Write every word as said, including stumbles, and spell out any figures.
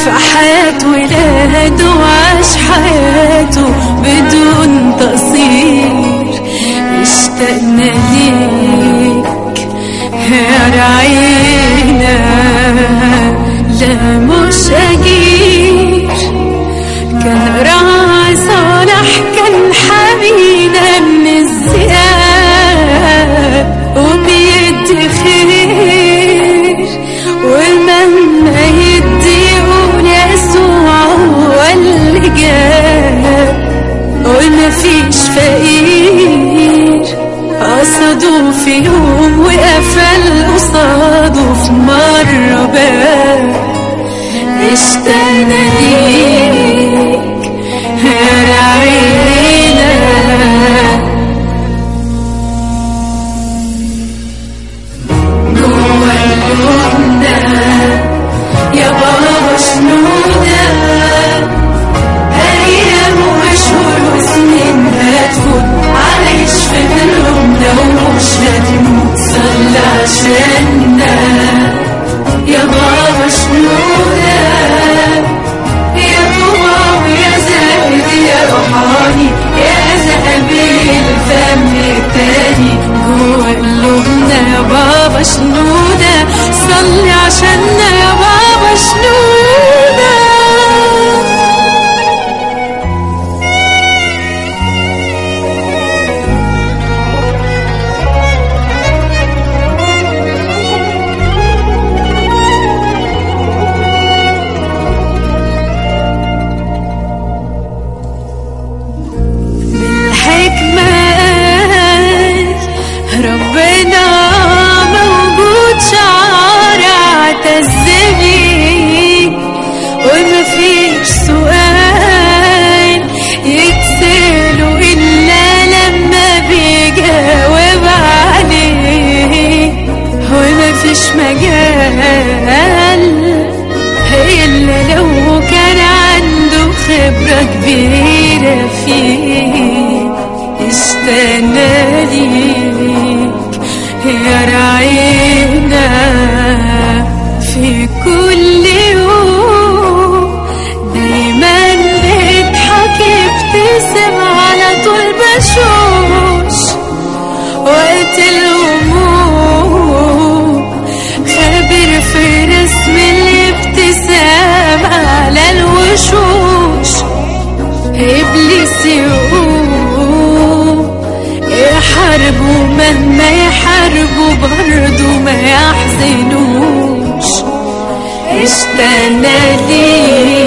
في حياة ولاده وعاش حياته بدون تقصير. اشتقنا ليك يا رعينا لا مش أجير. كان راعي صالح كان حمينا من الذئاب وبيدي خير، ومهما يدي يقول يسوع هو اللي جاب. ومفيش فقير قصده في يوم وقفل قصاده في مرة باب. اشتقنا ليك يا رعينا جوا قلوبنا يا بابا شنودة. أيام وشهور وسنين هتفوت عايش في قلوبنا ومش هتموت. صلي عشاننا يا بابا شنودة، يا بابا ويا زاهد يا روحاني يا ذهبي الفم التاني. جوا قلوبنا يا بابا شنودة، صلي عشاننا يا بابا شنودة. ربنا موجود شعار اعتزني، ومفيش سؤال يتسأله إلا لما بيجاوب عليه. ومفيش مجال إلا لو كان عنده خبرة كبيرة فيه. اشتقنا ليك يا رعينا في كل يوم، دايما بيضحك يبتسم على طول بشوش. وقت الهموم خبر في رسم الابتسام على الوشوش. إبليس يقوم يحاربوا مهما يحاربوا برضو ما يحزنوش. اشتقنا ليك